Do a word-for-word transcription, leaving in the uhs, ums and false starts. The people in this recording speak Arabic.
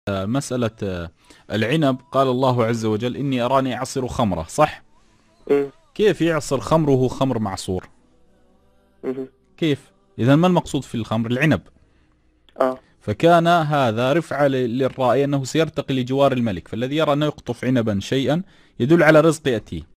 مسألة العنب، قال الله عز وجل إني أراني أعصر خمرة، صح؟ مم. كيف يعصر خمر وهو خمر معصور؟ مم. كيف؟ إذا ما المقصود في الخمر؟ العنب. اه. فكان هذا رفعة للرائي أنه سيرتقي لجوار الملك، فالذي يرى أنه يقطف عنبا شيئا يدل على رزق يأتيه.